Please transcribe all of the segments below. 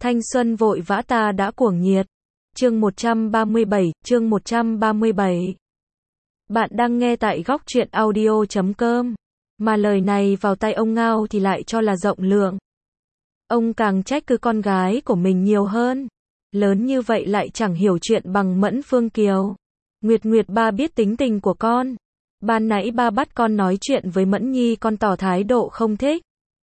Thanh xuân vội vã ta đã cuồng nhiệt. Chương 137. Bạn đang nghe tại góc truyện audio.com. Mà lời này vào tai ông Ngao thì lại cho là rộng lượng. Ông càng trách cứ con gái của mình nhiều hơn. Lớn như vậy lại chẳng hiểu chuyện bằng Mẫn Phương Kiều. Nguyệt ba biết tính tình của con. Ban nãy ba bắt con nói chuyện với Mẫn Nhi, con tỏ thái độ không thích.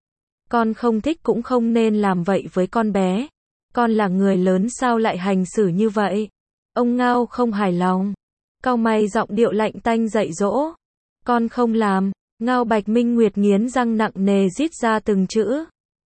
Con không thích cũng không nên làm vậy với con bé. Con là người lớn sao lại hành xử như vậy? Ông Ngao không hài lòng. Cau mày giọng điệu lạnh tanh dạy dỗ. Con không làm. Ngao Bạch Minh Nguyệt nghiến răng nặng nề rít ra từng chữ.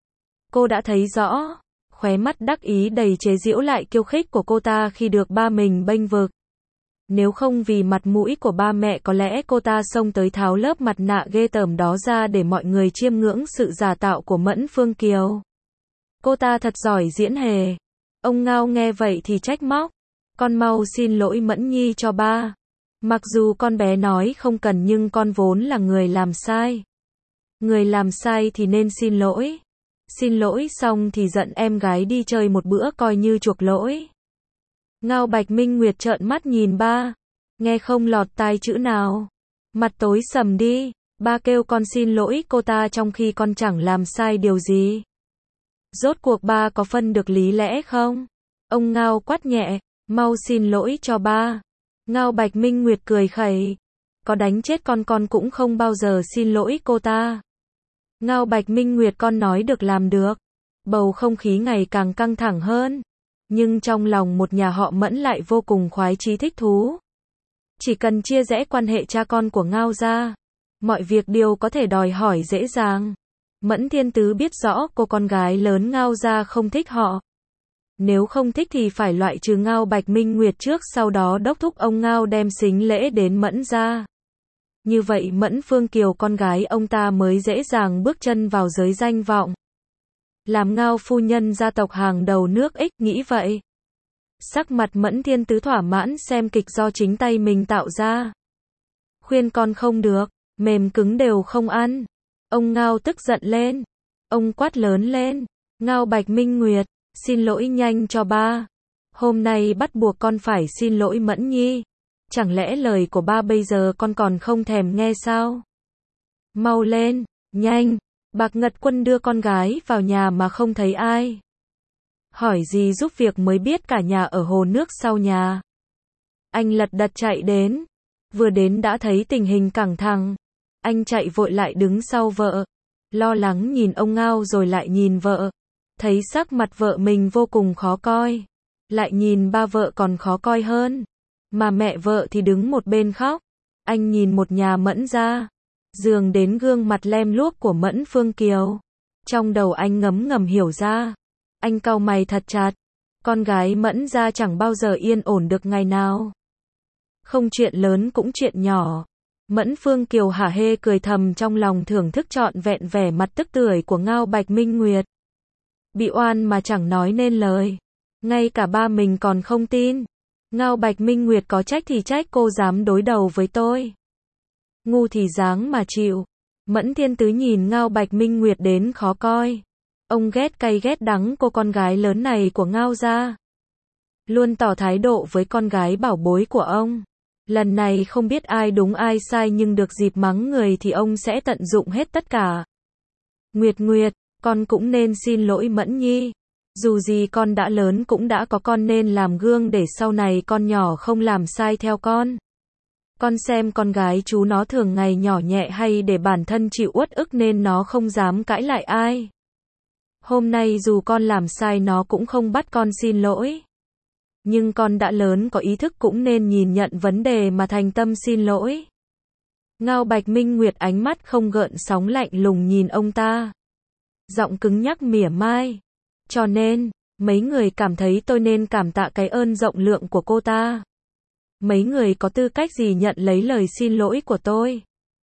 Cô đã thấy rõ. Khóe mắt đắc ý đầy chế giễu lại kiêu khích của cô ta khi được ba mình bênh vực. Nếu không vì mặt mũi của ba mẹ có lẽ cô ta xông tới tháo lớp mặt nạ ghê tởm đó ra để mọi người chiêm ngưỡng sự giả tạo của Mẫn Phương Kiều. Cô ta thật giỏi diễn hề. Ông Ngao nghe vậy thì trách móc. Con mau xin lỗi Mẫn Nhi cho ba. Mặc dù con bé nói không cần nhưng con vốn là người làm sai. Người làm sai thì nên xin lỗi. Xin lỗi xong thì dẫn em gái đi chơi một bữa coi như chuộc lỗi. Ngao Bạch Minh Nguyệt trợn mắt nhìn ba. Nghe không lọt tai chữ nào. Mặt tối sầm đi. Ba kêu con xin lỗi cô ta trong khi con chẳng làm sai điều gì. Rốt cuộc ba có phân được lý lẽ không? Ông Ngao quát nhẹ. Mau xin lỗi cho ba. Ngao Bạch Minh Nguyệt cười khẩy. Có đánh chết con cũng không bao giờ xin lỗi cô ta. Ngao Bạch Minh Nguyệt con nói được làm được. Bầu không khí ngày càng căng thẳng hơn. Nhưng trong lòng một nhà họ Mẫn lại vô cùng khoái chí thích thú. Chỉ cần chia rẽ quan hệ cha con của Ngao gia, mọi việc đều có thể đòi hỏi dễ dàng. Mẫn Thiên Tứ biết rõ cô con gái lớn Ngao gia không thích họ. Nếu không thích thì phải loại trừ Ngao Bạch Minh Nguyệt trước, sau đó đốc thúc ông Ngao đem sính lễ đến Mẫn gia. Như vậy Mẫn Phương Kiều con gái ông ta mới dễ dàng bước chân vào giới danh vọng. Làm Ngao phu nhân gia tộc hàng đầu nước X, nghĩ vậy. Sắc mặt Mẫn Thiên Tứ thỏa mãn xem kịch do chính tay mình tạo ra. Khuyên con không được, mềm cứng đều không ăn. Ông Ngao tức giận lên. Ông quát lớn lên. Ngao Bạch Minh Nguyệt, xin lỗi nhanh cho ba. Hôm nay bắt buộc con phải xin lỗi Mẫn Nhi. Chẳng lẽ lời của ba bây giờ con còn không thèm nghe sao? Mau lên, nhanh. Bạc Ngật Quân đưa con gái vào nhà mà không thấy ai. Hỏi gì giúp việc mới biết cả nhà ở hồ nước sau nhà. Anh lật đật chạy đến. Vừa đến đã thấy tình hình căng thẳng. Anh chạy vội lại đứng sau vợ. Lo lắng nhìn ông Ngao rồi lại nhìn vợ. Thấy sắc mặt vợ mình vô cùng khó coi. Lại nhìn ba vợ còn khó coi hơn. Mà mẹ vợ thì đứng một bên khóc. Anh nhìn một nhà Mẫn gia. Dường đến gương mặt lem luốc của Mẫn Phương Kiều. Trong đầu anh ngấm ngầm hiểu ra. Anh cau mày thật chặt. Con gái Mẫn gia chẳng bao giờ yên ổn được ngày nào. Không chuyện lớn cũng chuyện nhỏ. Mẫn Phương Kiều hả hê cười thầm trong lòng, thưởng thức trọn vẹn vẻ mặt tức tưởi của Ngao Bạch Minh Nguyệt. Bị oan mà chẳng nói nên lời. Ngay cả ba mình còn không tin. Ngao Bạch Minh Nguyệt có trách thì trách cô dám đối đầu với tôi. Ngu thì dáng mà chịu. Mẫn Thiên Tứ nhìn Ngao Bạch Minh Nguyệt đến khó coi. Ông ghét cay ghét đắng cô con gái lớn này của Ngao gia. Luôn tỏ thái độ với con gái bảo bối của ông. Lần này không biết ai đúng ai sai nhưng được dịp mắng người thì ông sẽ tận dụng hết tất cả. Nguyệt, con cũng nên xin lỗi Mẫn Nhi. Dù gì con đã lớn cũng đã có con nên làm gương để sau này con nhỏ không làm sai theo con. Con xem con gái chú nó thường ngày nhỏ nhẹ hay để bản thân chịu uất ức nên nó không dám cãi lại ai. Hôm nay dù con làm sai nó cũng không bắt con xin lỗi. Nhưng con đã lớn có ý thức cũng nên nhìn nhận vấn đề mà thành tâm xin lỗi. Ngao Bạch Minh Nguyệt ánh mắt không gợn sóng lạnh lùng nhìn ông ta. Giọng cứng nhắc mỉa mai. Cho nên, mấy người cảm thấy tôi nên cảm tạ cái ơn rộng lượng của cô ta. Mấy người có tư cách gì nhận lấy lời xin lỗi của tôi?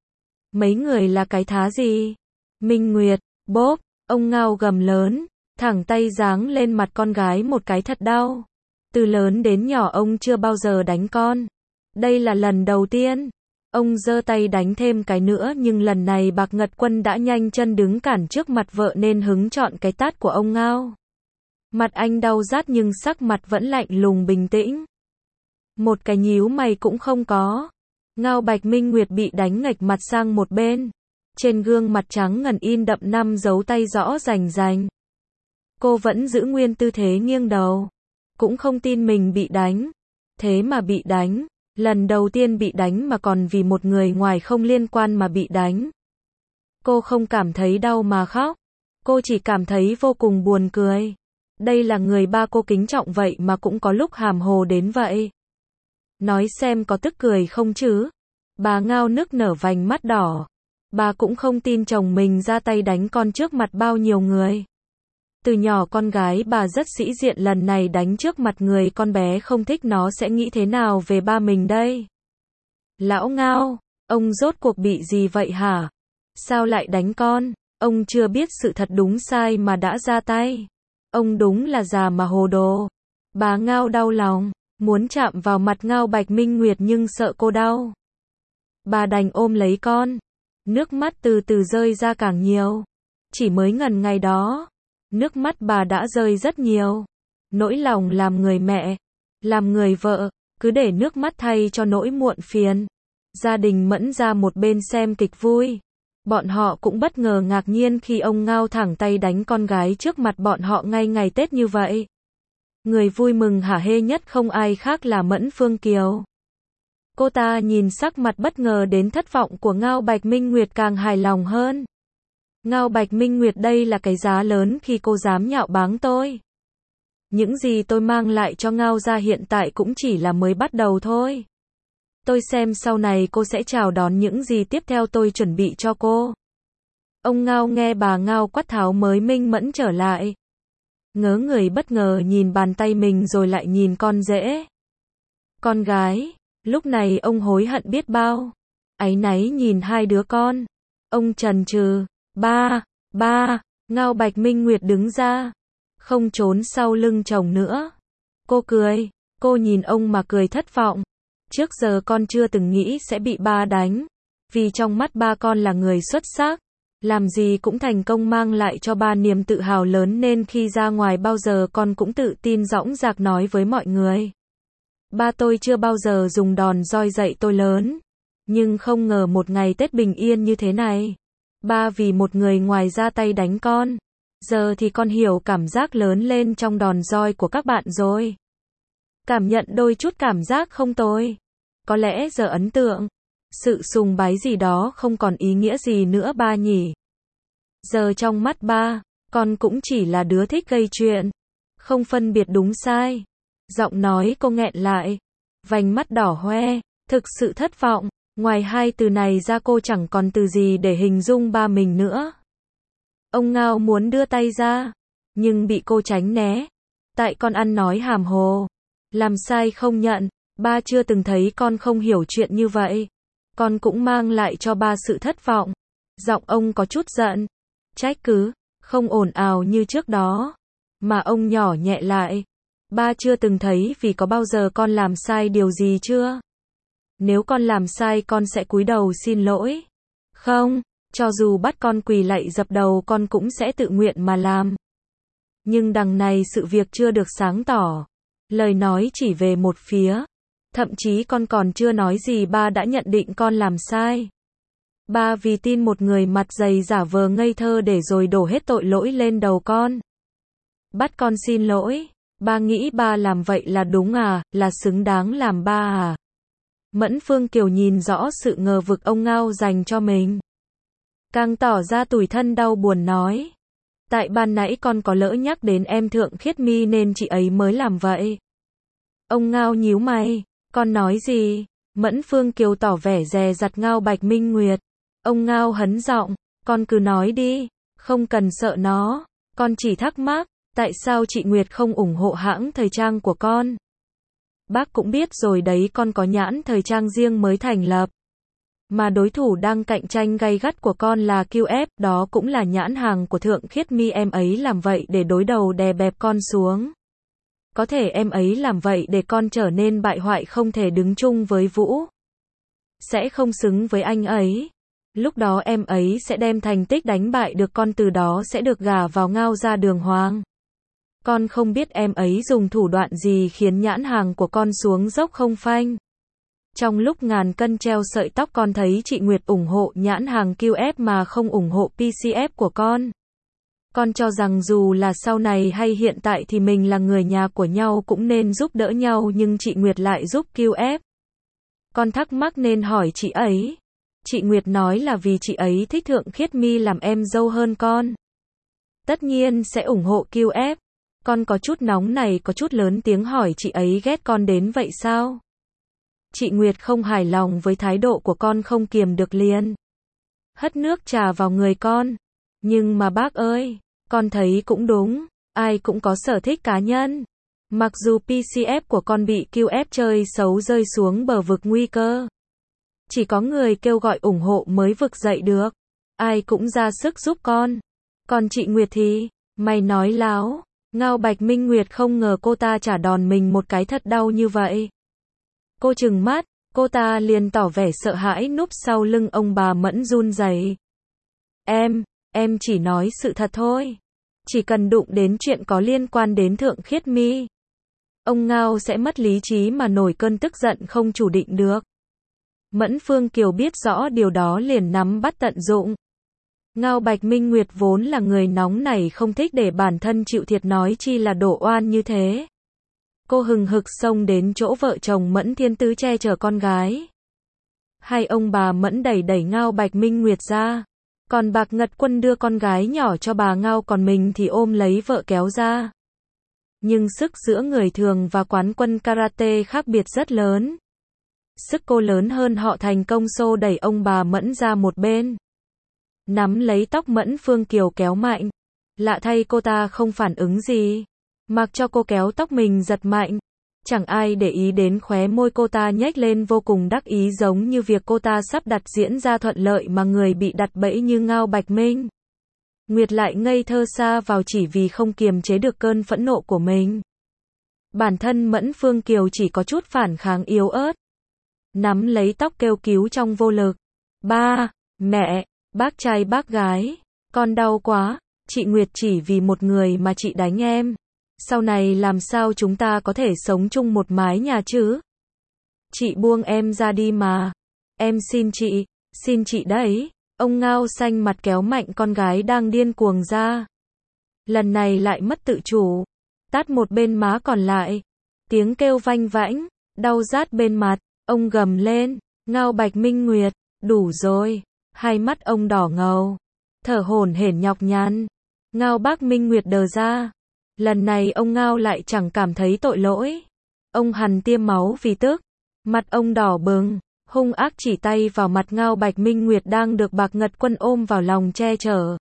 Mấy người là cái thá gì? Minh Nguyệt, bốp, ông Ngao gầm lớn, thẳng tay giáng lên mặt con gái một cái thật đau. Từ lớn đến nhỏ ông chưa bao giờ đánh con. Đây là lần đầu tiên. Ông giơ tay đánh thêm cái nữa nhưng lần này Bạc Ngật Quân đã nhanh chân đứng cản trước mặt vợ nên hứng chọn cái tát của ông Ngao. Mặt anh đau rát nhưng sắc mặt vẫn lạnh lùng bình tĩnh. Một cái nhíu mày cũng không có. Ngao Bạch Minh Nguyệt bị đánh nghệch mặt sang một bên. Trên gương mặt trắng ngần in đậm 5 dấu tay rõ rành rành. Cô vẫn giữ nguyên tư thế nghiêng đầu. Cũng không tin mình bị đánh. Thế mà bị đánh. Lần đầu tiên bị đánh mà còn vì một người ngoài không liên quan mà bị đánh. Cô không cảm thấy đau mà khóc. Cô chỉ cảm thấy vô cùng buồn cười. Đây là người ba cô kính trọng vậy mà cũng có lúc hàm hồ đến vậy. Nói xem có tức cười không chứ? Bà Ngao nức nở vành mắt đỏ. Bà cũng không tin chồng mình ra tay đánh con trước mặt bao nhiêu người. Từ nhỏ con gái bà rất sĩ diện, lần này đánh trước mặt người con bé không thích nó sẽ nghĩ thế nào về ba mình đây? Lão Ngao, ông rốt cuộc bị gì vậy hả? Sao lại đánh con? Ông chưa biết sự thật đúng sai mà đã ra tay. Ông đúng là già mà hồ đồ. Bà Ngao đau lòng, muốn chạm vào mặt Ngao Bạch Minh Nguyệt nhưng sợ cô đau. Bà đành ôm lấy con. Nước mắt từ từ rơi ra càng nhiều. Chỉ mới ngần ngày đó, nước mắt bà đã rơi rất nhiều. Nỗi lòng làm người mẹ, làm người vợ, cứ để nước mắt thay cho nỗi muộn phiền. Gia đình Mẫn ra một bên xem kịch vui. Bọn họ cũng bất ngờ ngạc nhiên khi ông Ngao thẳng tay đánh con gái trước mặt bọn họ ngay ngày Tết như vậy. Người vui mừng hả hê nhất không ai khác là Mẫn Phương Kiều. Cô ta nhìn sắc mặt bất ngờ đến thất vọng của Ngao Bạch Minh Nguyệt càng hài lòng hơn. Ngao Bạch Minh Nguyệt, đây là cái giá lớn khi cô dám nhạo báng tôi. Những gì tôi mang lại cho Ngao gia hiện tại cũng chỉ là mới bắt đầu thôi. Tôi xem sau này cô sẽ chào đón những gì tiếp theo tôi chuẩn bị cho cô. Ông Ngao nghe bà Ngao quát tháo mới minh mẫn trở lại. Ngớ người bất ngờ nhìn bàn tay mình rồi lại nhìn con rể. Con gái, lúc này ông hối hận biết bao. Áy náy nhìn hai đứa con. Ông chần chừ, ba, Ngao Bạch Minh Nguyệt đứng ra. Không trốn sau lưng chồng nữa. Cô cười, cô nhìn ông mà cười thất vọng. Trước giờ con chưa từng nghĩ sẽ bị ba đánh. Vì trong mắt ba con là người xuất sắc. Làm gì cũng thành công mang lại cho ba niềm tự hào lớn nên khi ra ngoài bao giờ con cũng tự tin dõng dạc nói với mọi người. Ba tôi chưa bao giờ dùng đòn roi dạy tôi lớn. Nhưng không ngờ một ngày Tết bình yên như thế này. Ba vì một người ngoài ra tay đánh con. Giờ thì con hiểu cảm giác lớn lên trong đòn roi của các bạn rồi. Cảm nhận đôi chút cảm giác không tồi. Có lẽ giờ ấn tượng. Sự sùng bái gì đó không còn ý nghĩa gì nữa ba nhỉ. Giờ trong mắt ba, con cũng chỉ là đứa thích gây chuyện. Không phân biệt đúng sai. Giọng nói cô nghẹn lại. Vành mắt đỏ hoe. Thực sự thất vọng. Ngoài hai từ này ra cô chẳng còn từ gì để hình dung ba mình nữa. Ông Ngao muốn đưa tay ra. Nhưng bị cô tránh né. Tại con ăn nói hàm hồ. Làm sai không nhận. Ba chưa từng thấy con không hiểu chuyện như vậy. Con cũng mang lại cho ba sự thất vọng. Giọng ông có chút giận. Trách cứ. Không ồn ào như trước đó. Mà ông nhỏ nhẹ lại. Ba chưa từng thấy vì có bao giờ con làm sai điều gì chưa? Nếu con làm sai con sẽ cúi đầu xin lỗi. Không, cho dù bắt con quỳ lạy dập đầu con cũng sẽ tự nguyện mà làm. Nhưng đằng này sự việc chưa được sáng tỏ. Lời nói chỉ về một phía. Thậm chí con còn chưa nói gì ba đã nhận định con làm sai. Ba vì tin một người mặt dày giả vờ ngây thơ để rồi đổ hết tội lỗi lên đầu con. Bắt con xin lỗi. Ba nghĩ ba làm vậy là đúng à, là xứng đáng làm ba à? Mẫn Phương Kiều nhìn rõ sự ngờ vực ông Ngao dành cho mình. Càng tỏ ra tủi thân đau buồn nói. Tại ban nãy con có lỡ nhắc đến em Thượng Khiết Mi nên chị ấy mới làm vậy. Ông Ngao nhíu mày. Con nói gì? Mẫn Phương Kiều tỏ vẻ dè dặt Ngao Bạch Minh Nguyệt. Ông Ngao hấn giọng. Con cứ nói đi. Không cần sợ nó. Con chỉ thắc mắc. Tại sao chị Nguyệt không ủng hộ hãng thời trang của con? Bác cũng biết rồi đấy, con có nhãn thời trang riêng mới thành lập. Mà đối thủ đang cạnh tranh gay gắt của con là QF, đó cũng là nhãn hàng của Thượng Khiết Mi, em ấy làm vậy để đối đầu đè bẹp con xuống. Có thể em ấy làm vậy để con trở nên bại hoại không thể đứng chung với Vũ. Sẽ không xứng với anh ấy. Lúc đó em ấy sẽ đem thành tích đánh bại được con, từ đó sẽ được gả vào Ngao gia đường hoàng. Con không biết em ấy dùng thủ đoạn gì khiến nhãn hàng của con xuống dốc không phanh. Trong lúc ngàn cân treo sợi tóc con thấy chị Nguyệt ủng hộ nhãn hàng QF mà không ủng hộ PCF của con. Con cho rằng dù là sau này hay hiện tại thì mình là người nhà của nhau cũng nên giúp đỡ nhau nhưng chị Nguyệt lại giúp QF. Con thắc mắc nên hỏi chị ấy. Chị Nguyệt nói là vì chị ấy thích Thượng Khiết My làm em dâu hơn con. Tất nhiên sẽ ủng hộ QF. Con có chút nóng này có chút lớn tiếng hỏi chị ấy ghét con đến vậy sao? Chị Nguyệt không hài lòng với thái độ của con không kiềm được liền. Hất nước trà vào người con. Nhưng mà bác ơi, con thấy cũng đúng, ai cũng có sở thích cá nhân. Mặc dù PCF của con bị QF chơi xấu rơi xuống bờ vực nguy cơ. Chỉ có người kêu gọi ủng hộ mới vực dậy được. Ai cũng ra sức giúp con. Còn chị Nguyệt thì, mày nói láo. Ngao Bạch Minh Nguyệt không ngờ cô ta trả đòn mình một cái thật đau như vậy. Cô trừng mắt, cô ta liền tỏ vẻ sợ hãi núp sau lưng ông bà Mẫn run rẩy. Em chỉ nói sự thật thôi. Chỉ cần đụng đến chuyện có liên quan đến Thượng Khiết My. Ông Ngao sẽ mất lý trí mà nổi cơn tức giận không chủ định được. Mẫn Phương Kiều biết rõ điều đó liền nắm bắt tận dụng. Ngao Bạch Minh Nguyệt vốn là người nóng nảy không thích để bản thân chịu thiệt nói chi là đổ oan như thế. Cô hừng hực xông đến chỗ vợ chồng Mẫn Thiên Tứ che chở con gái. Hai ông bà Mẫn đẩy Ngao Bạch Minh Nguyệt ra. Còn Bạc Ngật Quân đưa con gái nhỏ cho bà Ngao còn mình thì ôm lấy vợ kéo ra. Nhưng sức giữa người thường và quán quân karate khác biệt rất lớn. Sức cô lớn hơn họ thành công xô đẩy ông bà Mẫn ra một bên. Nắm lấy tóc Mẫn Phương Kiều kéo mạnh. Lạ thay cô ta không phản ứng gì. Mặc cho cô kéo tóc mình giật mạnh. Chẳng ai để ý đến khóe môi cô ta nhếch lên vô cùng đắc ý giống như việc cô ta sắp đặt diễn ra thuận lợi mà người bị đặt bẫy như Ngao Bạch Minh Nguyệt lại ngây thơ sa vào chỉ vì không kiềm chế được cơn phẫn nộ của mình. Bản thân Mẫn Phương Kiều chỉ có chút phản kháng yếu ớt. Nắm lấy tóc kêu cứu trong vô lực. Ba, mẹ, bác trai bác gái, con đau quá, chị Nguyệt chỉ vì một người mà chị đánh em. Sau này làm sao chúng ta có thể sống chung một mái nhà chứ? Chị buông em ra đi mà. Em xin chị đấy. Ông Ngao xanh mặt kéo mạnh con gái đang điên cuồng ra. Lần này lại mất tự chủ. Tát một bên má còn lại. Tiếng kêu vanh vãnh, đau rát bên mặt. Ông gầm lên. Ngao Bạch Minh Nguyệt, đủ rồi. Hai mắt ông đỏ ngầu. Thở hổn hển nhọc nhằn. Ngao Bác Minh Nguyệt đờ ra. Lần này ông Ngao lại chẳng cảm thấy tội lỗi. Ông hằn tiêm máu vì tức. Mặt ông đỏ bừng, hung ác chỉ tay vào mặt Ngao Bạch Minh Nguyệt đang được Bạc Ngật Quân ôm vào lòng che chở.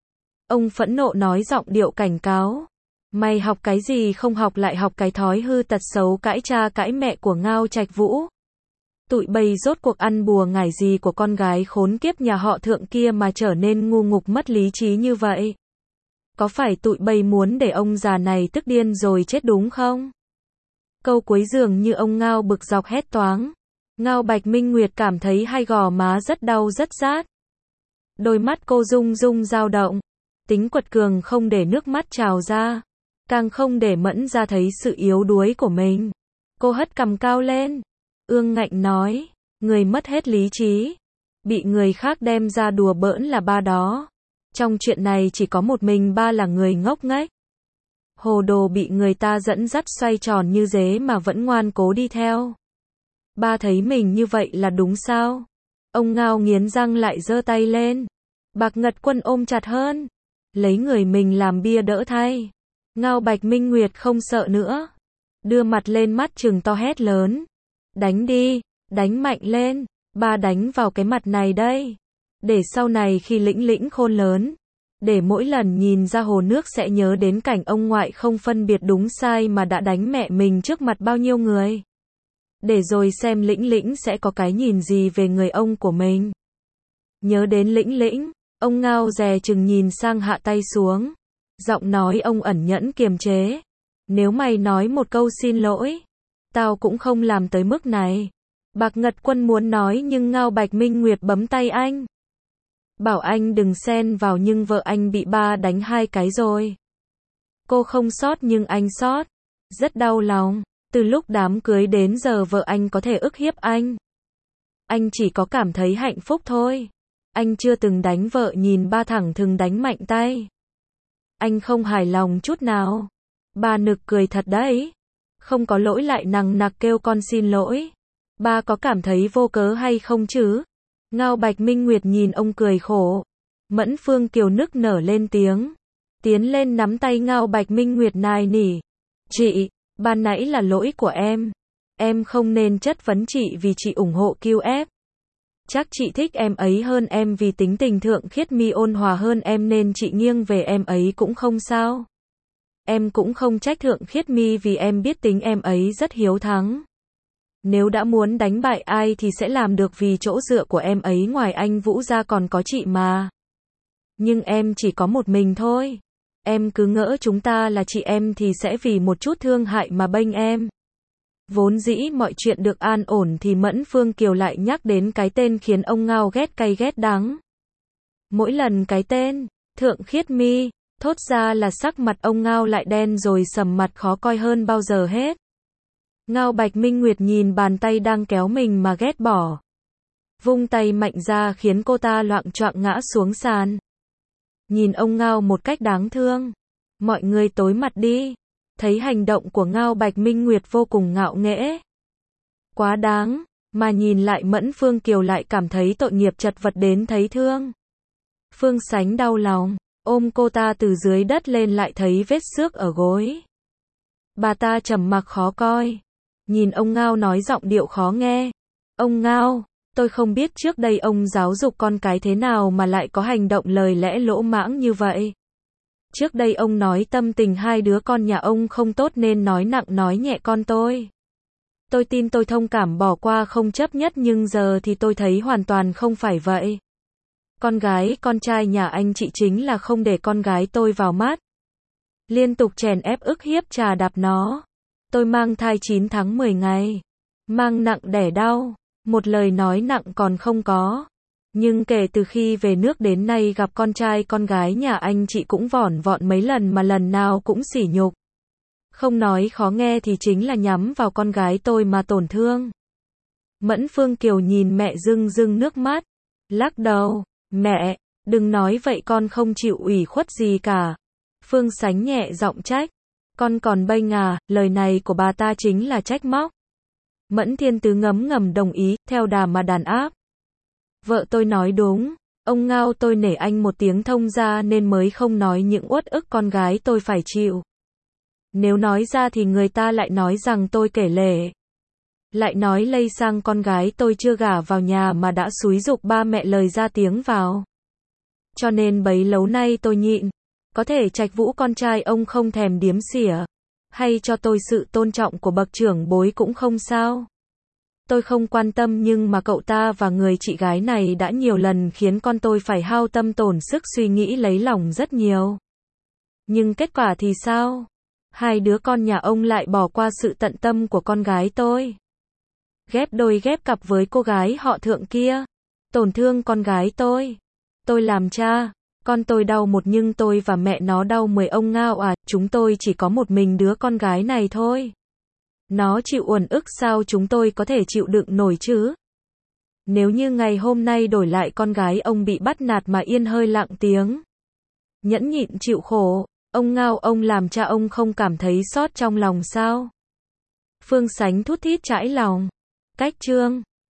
Ông phẫn nộ nói giọng điệu cảnh cáo. Mày học cái gì không học lại học cái thói hư tật xấu cãi cha cãi mẹ của Ngao Trạch Vũ. Tụi bay rốt cuộc ăn bùa ngải gì của con gái khốn kiếp nhà họ Thượng kia mà trở nên ngu ngục mất lý trí như vậy. Có phải tụi bay muốn để ông già này tức điên rồi chết đúng không? Câu cuối dường như ông Ngao bực dọc hét toáng. Ngao Bạch Minh Nguyệt cảm thấy hai gò má rất đau rất rát. Đôi mắt cô rung rung dao động. Tính quật cường không để nước mắt trào ra. Càng không để Mẫn ra thấy sự yếu đuối của mình. Cô hất cằm cao lên. Ương ngạnh nói. Người mất hết lý trí. Bị người khác đem ra đùa bỡn là ba đó. Trong chuyện này chỉ có một mình ba là người ngốc nghếch. Hồ đồ bị người ta dẫn dắt xoay tròn như dế mà vẫn ngoan cố đi theo. Ba thấy mình như vậy là đúng sao? Ông Ngao nghiến răng lại giơ tay lên. Bạc Ngật Quân ôm chặt hơn. Lấy người mình làm bia đỡ thay. Ngao Bạch Minh Nguyệt không sợ nữa. Đưa mặt lên mắt trừng to hét lớn. Đánh đi, đánh mạnh lên. Ba đánh vào cái mặt này đây. Để sau này khi lĩnh khôn lớn. Để mỗi lần nhìn ra hồ nước sẽ nhớ đến cảnh ông ngoại không phân biệt đúng sai mà đã đánh mẹ mình trước mặt bao nhiêu người. Để rồi xem lĩnh sẽ có cái nhìn gì về người ông của mình. Nhớ đến lĩnh, ông Ngao dè chừng nhìn sang hạ tay xuống. Giọng nói ông ẩn nhẫn kiềm chế. Nếu mày nói một câu xin lỗi, tao cũng không làm tới mức này. Bạc Ngật Quân muốn nói nhưng Ngao Bạch Minh Nguyệt bấm tay anh. Bảo anh đừng xen vào nhưng vợ anh bị ba đánh 2 cái rồi. Cô không sót nhưng anh sót. Rất đau lòng. Từ lúc đám cưới đến giờ vợ anh có thể ức hiếp anh. Anh chỉ có cảm thấy hạnh phúc thôi. Anh chưa từng đánh vợ, nhìn ba thẳng thừng đánh mạnh tay. Anh không hài lòng chút nào. Ba nực cười thật đấy. Không có lỗi lại nằng nặc kêu con xin lỗi. Ba có cảm thấy vô cớ hay không chứ? Ngao Bạch Minh Nguyệt nhìn ông cười khổ. Mẫn Phương Kiều nức nở lên tiếng. Tiến lên nắm tay Ngao Bạch Minh Nguyệt nài nỉ. Chị, ban nãy là lỗi của em. Em không nên chất vấn chị vì chị ủng hộ QF. Chắc chị thích em ấy hơn em vì tính tình thượng khiết mi ôn hòa hơn em nên chị nghiêng về em ấy cũng không sao. Em cũng không trách thượng khiết mi vì em biết tính em ấy rất hiếu thắng. Nếu đã muốn đánh bại ai thì sẽ làm được vì chỗ dựa của em ấy ngoài anh Vũ ra còn có chị mà. Nhưng em chỉ có một mình thôi. Em cứ ngỡ chúng ta là chị em thì sẽ vì một chút thương hại mà bênh em. Vốn dĩ mọi chuyện được an ổn thì Mẫn Phương Kiều lại nhắc đến cái tên khiến ông Ngao ghét cay ghét đắng. Mỗi lần cái tên Thượng Khiết Mi thốt ra là sắc mặt ông Ngao lại đen rồi sầm mặt khó coi hơn bao giờ hết. Ngao Bạch Minh Nguyệt nhìn bàn tay đang kéo mình mà ghét bỏ. Vung tay mạnh ra khiến cô ta loạng choạng ngã xuống sàn. Nhìn ông Ngao một cách đáng thương. Mọi người tối mặt đi. Thấy hành động của Ngao Bạch Minh Nguyệt vô cùng ngạo nghễ. Quá đáng, mà nhìn lại Mẫn Phương Kiều lại cảm thấy tội nghiệp chật vật đến thấy thương. Phương Sánh đau lòng, ôm cô ta từ dưới đất lên lại thấy vết xước ở gối. Bà ta trầm mặc khó coi. Nhìn ông Ngao nói giọng điệu khó nghe. Ông Ngao, tôi không biết trước đây ông giáo dục con cái thế nào mà lại có hành động lời lẽ lỗ mãng như vậy. Trước đây ông nói tâm tình hai đứa con nhà ông không tốt nên nói nặng nói nhẹ con tôi. Tôi tin tôi thông cảm bỏ qua không chấp nhất nhưng giờ thì tôi thấy hoàn toàn không phải vậy. Con gái con trai nhà anh chị chính là không để con gái tôi vào mắt. Liên tục chèn ép ức hiếp trà đạp nó. Tôi mang thai 9 tháng 10 ngày. Mang nặng đẻ đau. Một lời nói nặng còn không có. Nhưng kể từ khi về nước đến nay gặp con trai con gái nhà anh chị cũng vỏn vọn mấy lần mà lần nào cũng sỉ nhục. Không nói khó nghe thì chính là nhắm vào con gái tôi mà tổn thương. Mẫn Phương Kiều nhìn mẹ rưng rưng nước mắt. Lắc đầu, mẹ, đừng nói vậy con không chịu ủy khuất gì cả. Phương Sánh nhẹ giọng trách. Con còn bênh à, lời này của bà ta chính là trách móc. Mẫn Thiên Tứ ngấm ngầm đồng ý, theo đà mà đàn áp. Vợ tôi nói đúng, ông Ngao tôi nể anh một tiếng thông ra nên mới không nói những uất ức con gái tôi phải chịu. Nếu nói ra thì người ta lại nói rằng tôi kể lể. Lại nói lây sang con gái tôi chưa gả vào nhà mà đã xúi giục ba mẹ lời ra tiếng vào. Cho nên bấy lâu nay tôi nhịn. Có thể Trạch Vũ con trai ông không thèm điếm xỉa. Hay cho tôi sự tôn trọng của bậc trưởng bối cũng không sao. Tôi không quan tâm nhưng mà cậu ta và người chị gái này đã nhiều lần khiến con tôi phải hao tâm tổn sức suy nghĩ lấy lòng rất nhiều. Nhưng kết quả thì sao? Hai đứa con nhà ông lại bỏ qua sự tận tâm của con gái tôi. Ghép đôi ghép cặp với cô gái họ Thượng kia. Tổn thương con gái tôi. Tôi làm cha. Con tôi đau một nhưng tôi và mẹ nó đau 10 ông Ngao à, chúng tôi chỉ có một mình đứa con gái này thôi. Nó chịu uẩn ức sao chúng tôi có thể chịu đựng nổi chứ? Nếu như ngày hôm nay đổi lại con gái ông bị bắt nạt mà yên hơi lặng tiếng. Nhẫn nhịn chịu khổ, ông Ngao ông làm cha ông không cảm thấy xót trong lòng sao? Phương Sánh thút thít chãi lòng. Cách chương